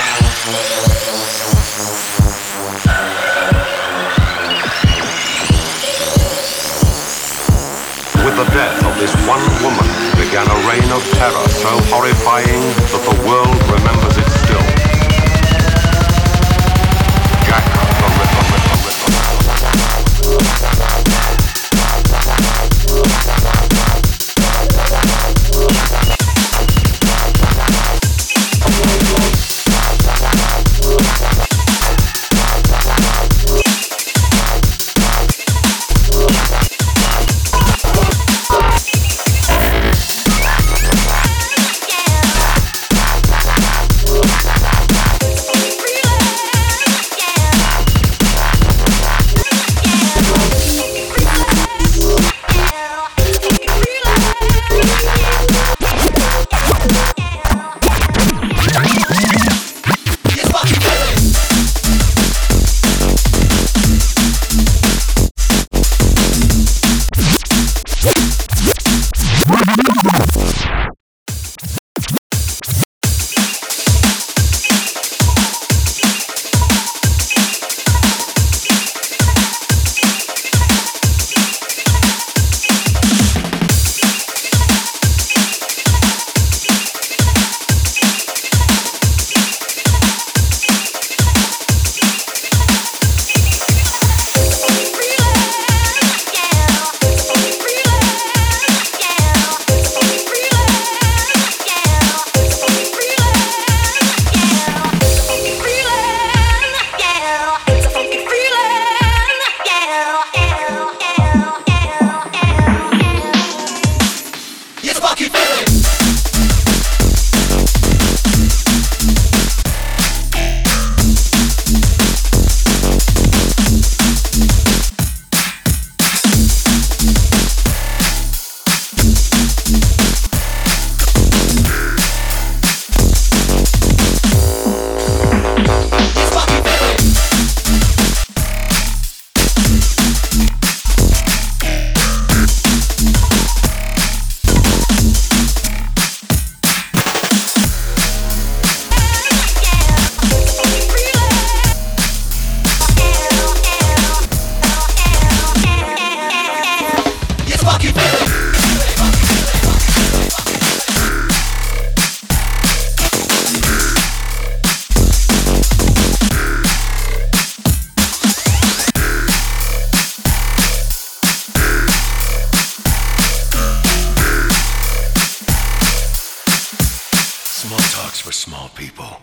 With the death of this one woman began a reign of terror so horrifying that the world remembers it still. Jack the for small people.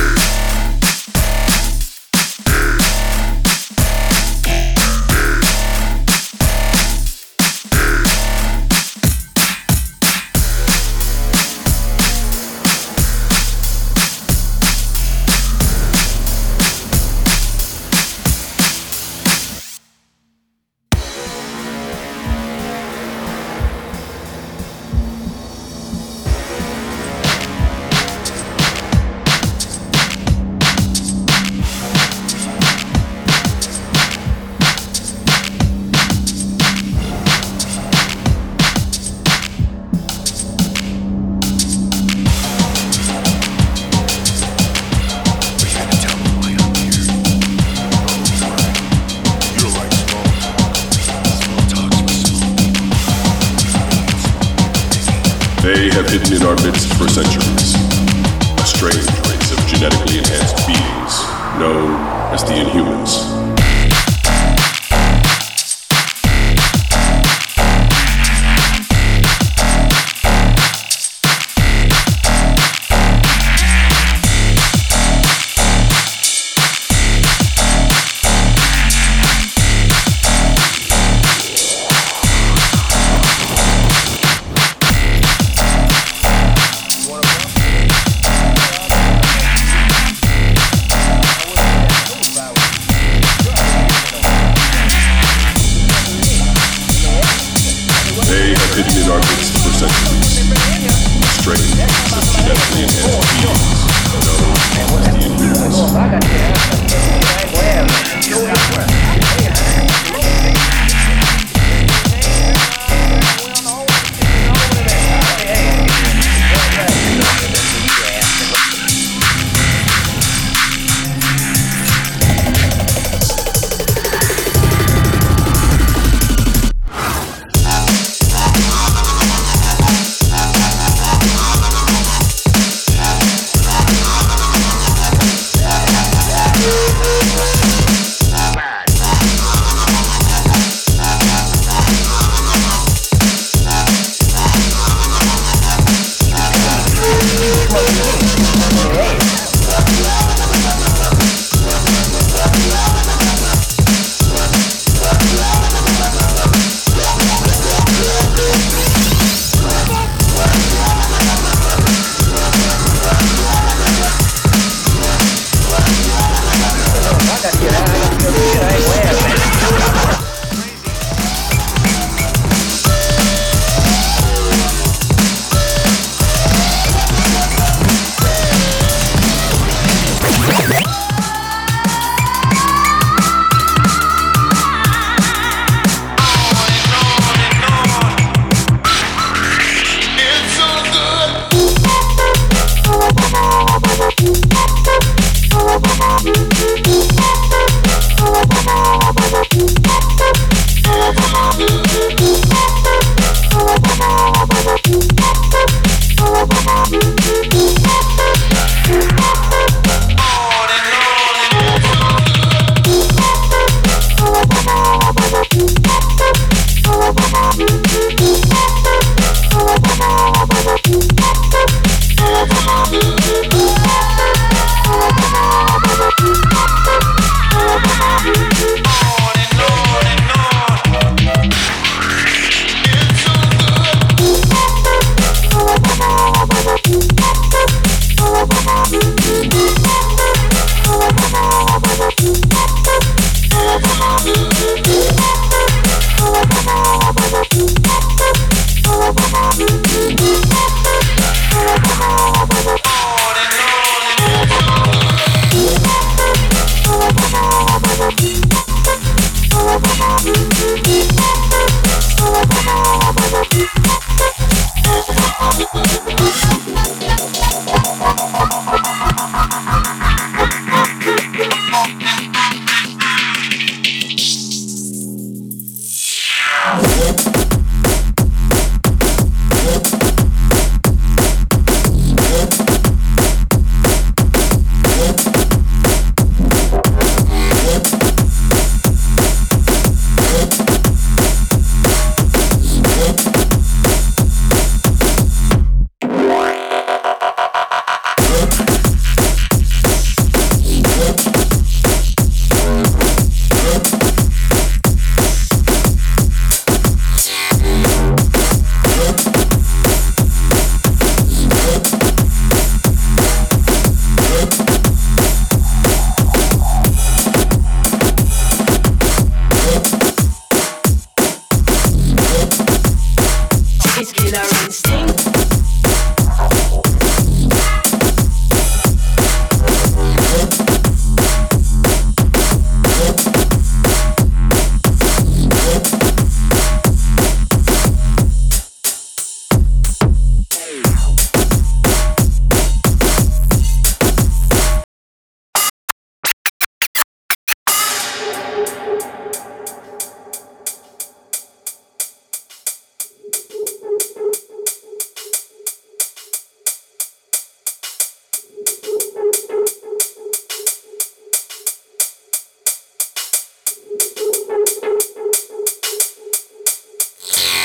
They have hidden in our midst for centuries. A strange race of genetically enhanced beings known as the Inhumans.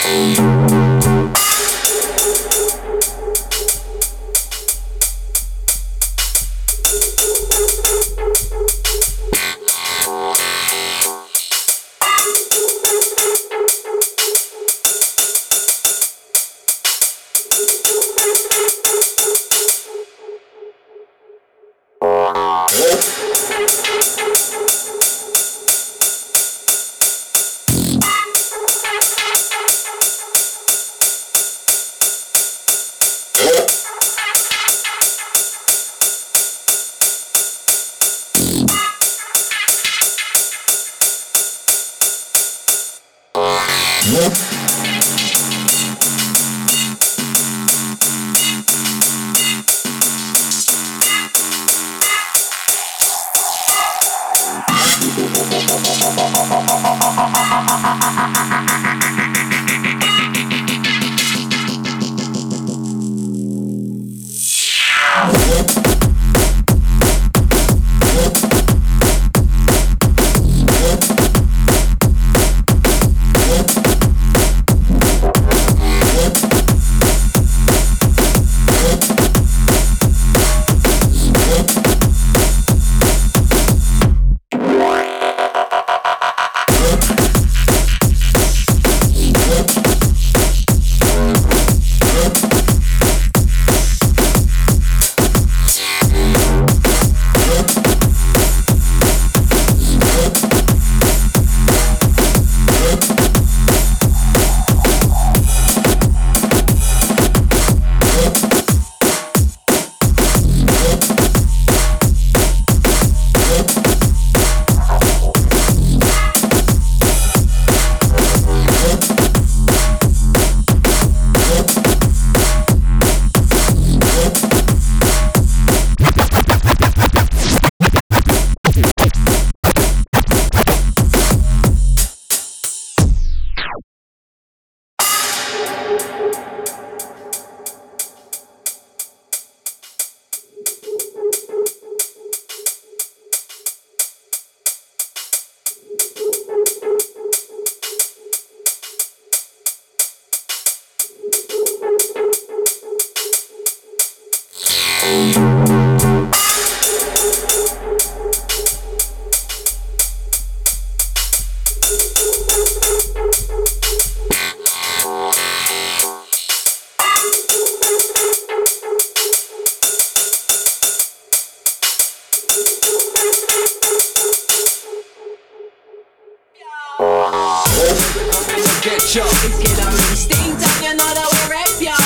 Get yo. It's get a really stink and you know that we rap yo.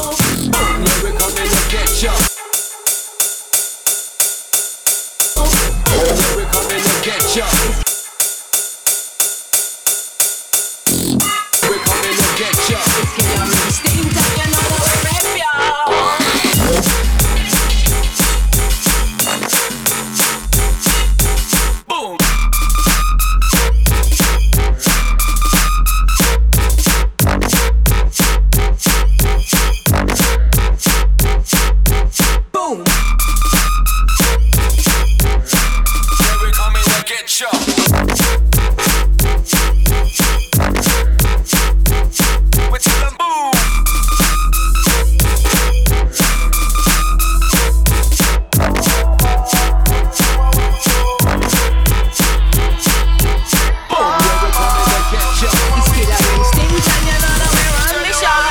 Here we coming to get yo. Here we coming to get yo. We're coming to get yo. It's get a really stink and you know that we rap yo. Boom. Boom. Here we coming to get you. We tell them boom. Boom. Here we coming to get you. It's get a ring stings and you know that we run the show.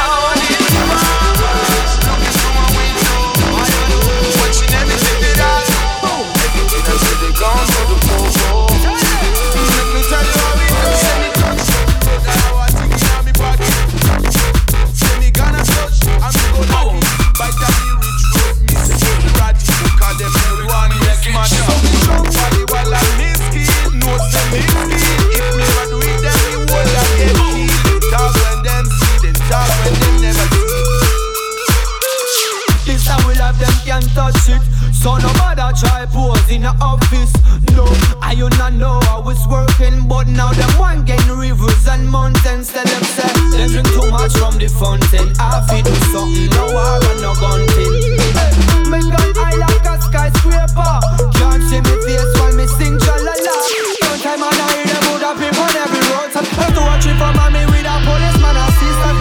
This I will have them can't touch it. So no matter try pose in the office. No, I do not know how it's working, but now them one getting rivers and mountains. Tell them say they drink too much from the fountain. I feel do something, no war and no gunting. Hey, me gun high like a skyscraper. Can't see me face while me sing jalala. One time I hear them would have people on every road. So I have to watch it for mommy with a policeman assistant.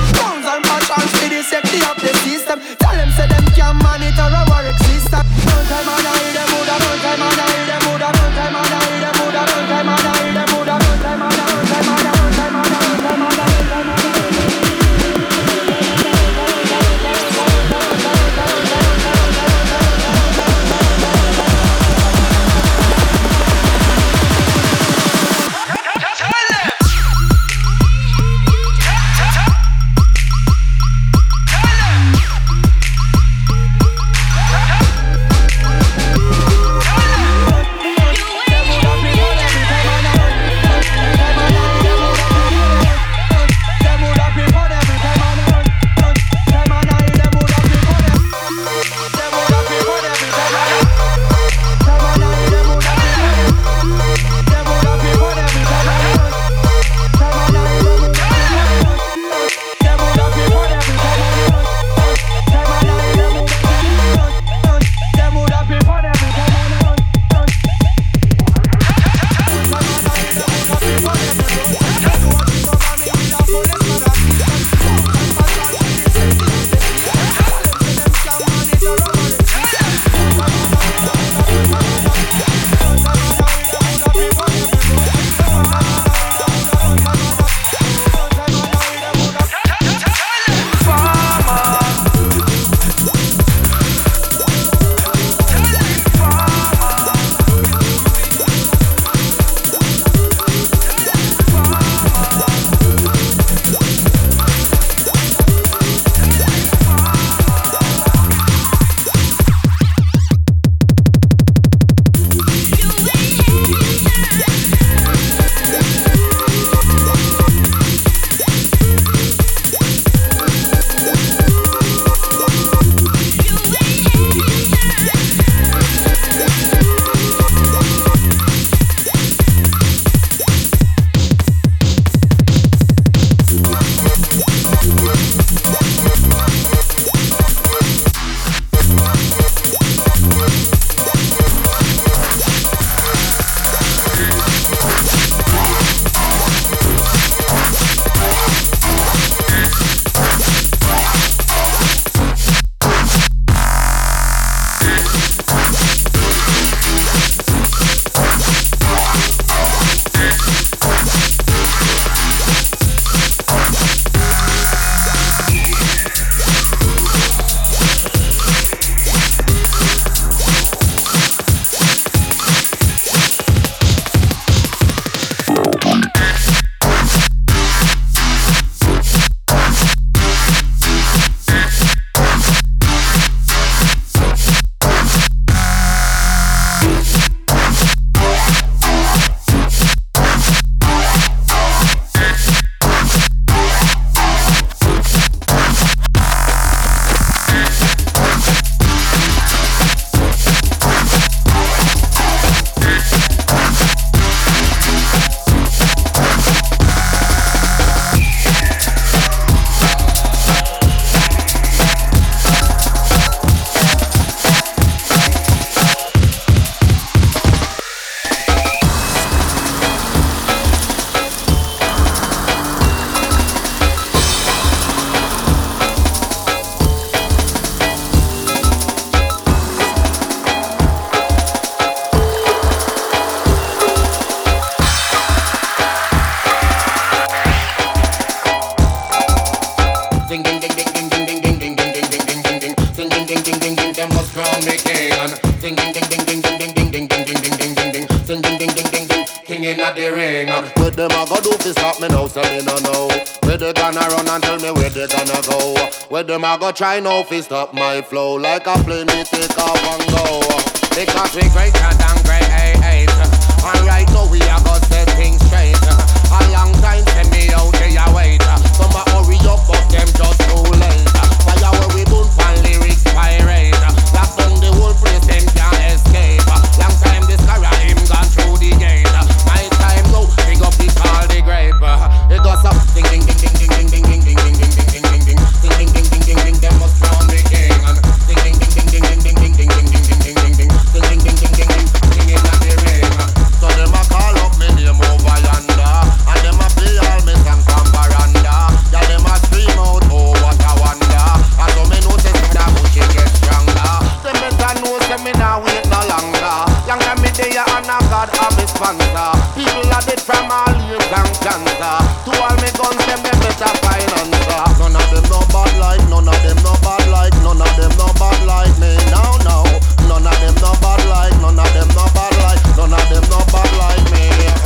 singing at the ring. Where them a go do fi stop me now, so me no know. Where they gonna run and tell me where they gonna go? Where them a go try now fi stop my flow? Like a plane me take off and go. Because we greater than great. Alright, now we a go set things straight. A long time send me out here wait. Some a hurry up but them just too late. Fire where we burn pan lyrics pirate. Lock down the whole place them can't escape. Long time this cara him gone through the gate. My time now, big up the call the grape. It goes up ding ding ding ding ding ding ding ding ding ding ding ding ding ding ding ding ding ding ding. Them must crown the king. Ding ding ding ding ding ding ding ding ding ding ding ding ding ding ding ding ding ding ding. Singing at the ring. So them a call up me name over yonder, and them a play all me songs from veranda. Yeah, them a scream out, oh what a wonder. And so me know say that pussy get stronger. Them better know say me nah wait no longer. Longer me there and a God have a sponsor. People are dead from all years and cancer. To all me guns them better find answer. None of them no bad like, none of them no bad like, none of them no bad like me. Now, now, none of them no bad like, none of them no bad like, none of them no bad like me.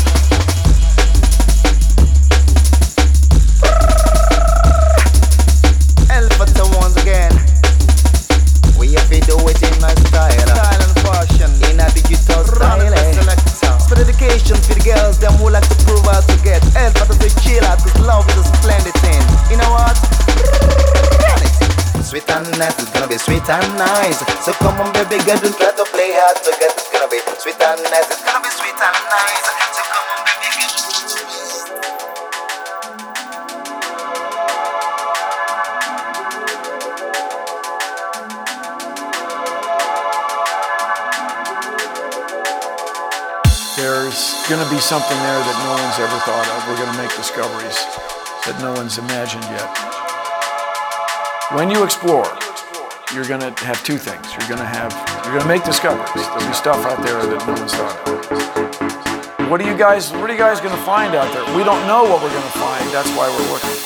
Alpha once again. We have to do it in my style and fashion, in a digital style. For dedication for the girls, them who like to prove how to get. Alpha to the killer, cause love is a splendid thing. You know what? Sweet and nice, it's gonna be sweet and nice. So come on baby girl, don't try to play hard to get. It's gonna be sweet and nice, it's gonna be sweet and nice. So come on baby girl. There's going to be something there that no one's ever thought of. We're going to make discoveries that no one's imagined yet. When you explore, you're going to have two things. You're going to make discoveries. There'll be stuff out there that no one's thought of. What are you guys going to find out there? We don't know what we're going to find. That's why we're looking.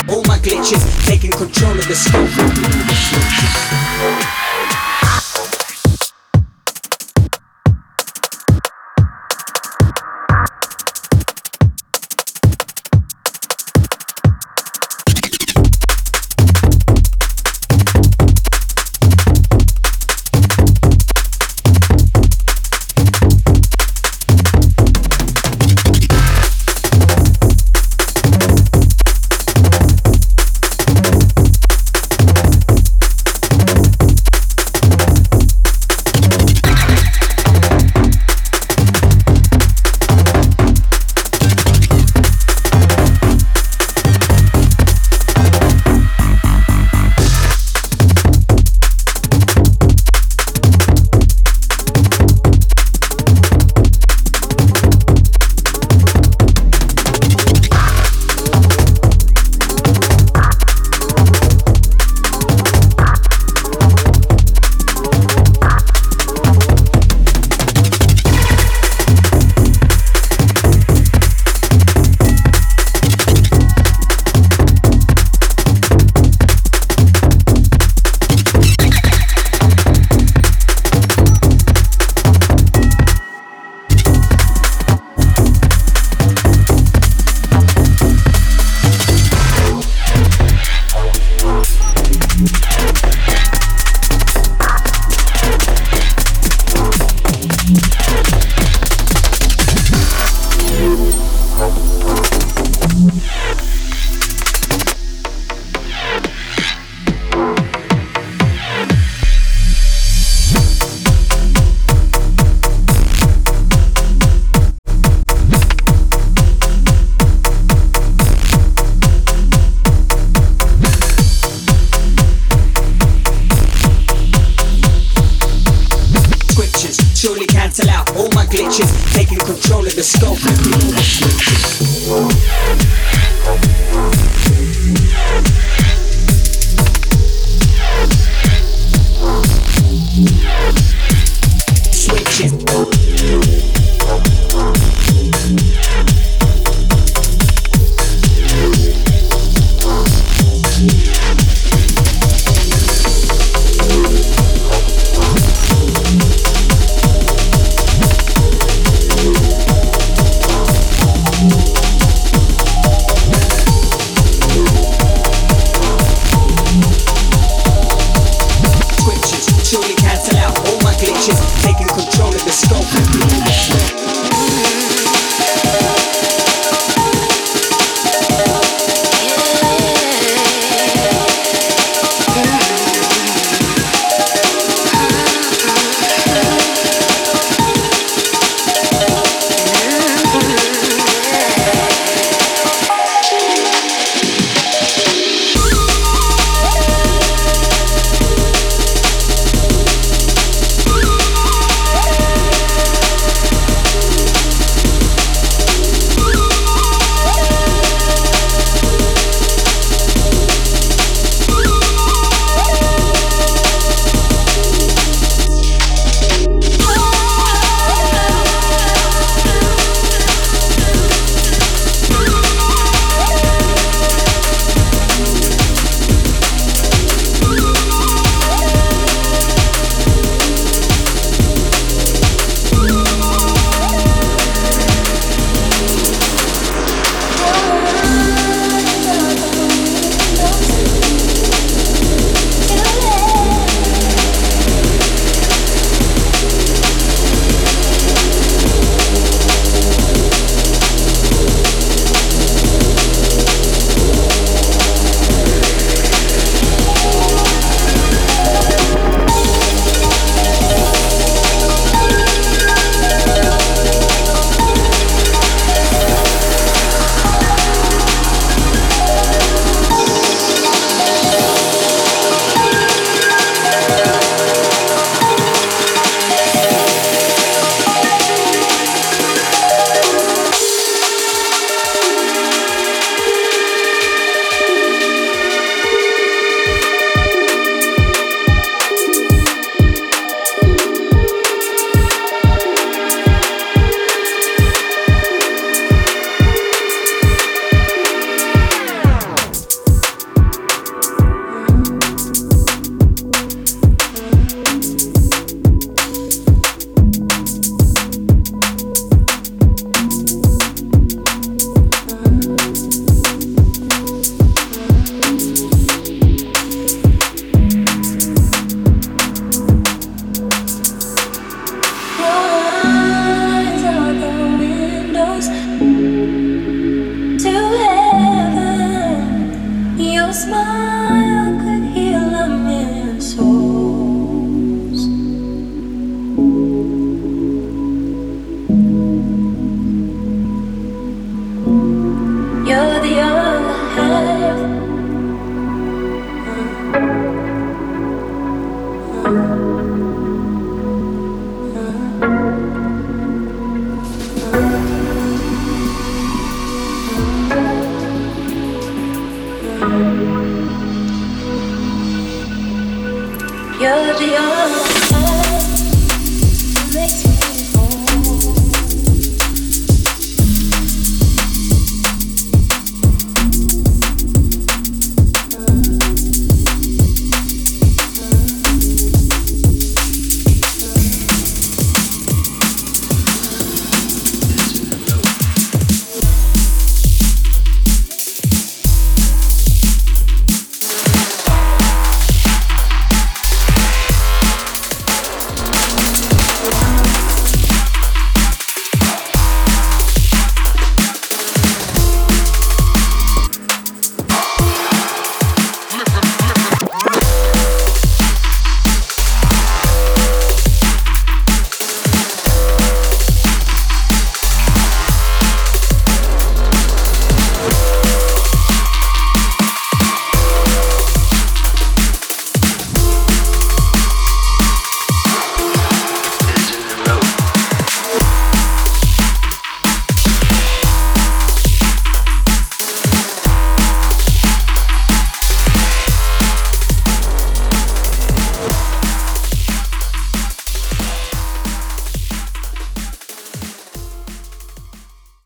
out all my glitches, taking control of the scope. Surely cancel out all my glitches, taking control of the scope. Surely cancel out all my glitches, taking control of the scope.